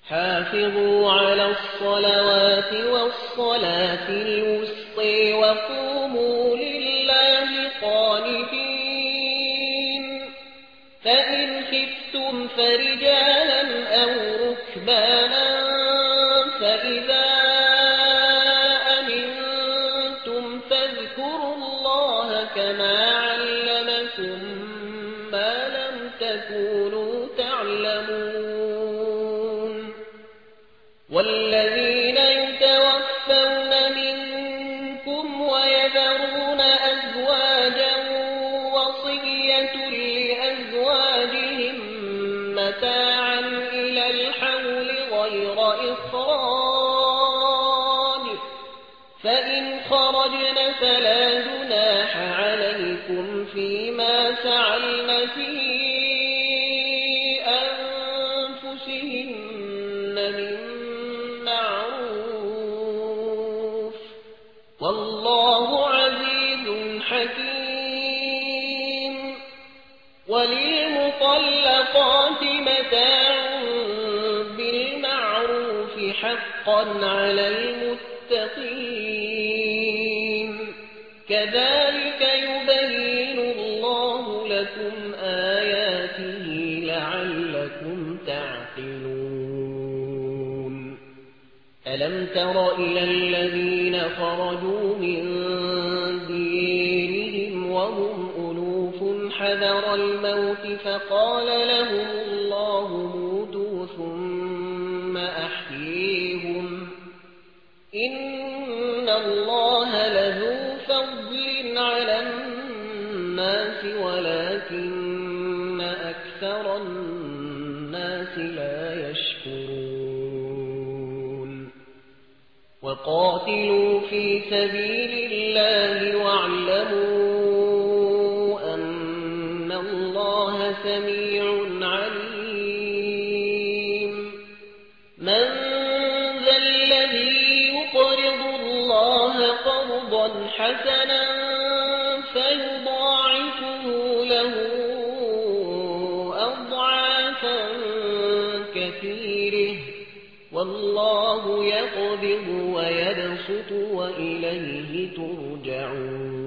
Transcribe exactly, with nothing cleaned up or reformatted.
حافظوا على الصلوات والصلاة الوسطى وقوموا لله قانتين فإن خفتم فرجالا أو ركبانا فإذا أمنتم فاذكروا الله كما علمكم ما لم تكونوا تعلمون والذين يتوفون منكم ويذرون أزواجا وصية لأزواجهم متاعا إلى الحول غير إخراج فإن خرجن فلا جناح عليكم فيما فعلن في أنفسهن من معروف والله عزيز حكيم وللمطلقات متاع بالمعروف حقا على المتقين كذلك يبين الله لكم آياته لعلكم تعقلون ألم تر إلى الذين خرجوا من ديرهم وهم ألوف حذر الموت فقال لهم الله موتوا ثم أحييهم إن الله لذو فضل على الناس ولكن أكثر الناس لا يشكرون وقاتلوا في سبيل الله واعلموا أن الله سميع عليم من ذا الذي يقرض الله قرضا حسنا فيضاعفه له أضعافا كثيرة والله يقبض ويبسط وإليه ترجعون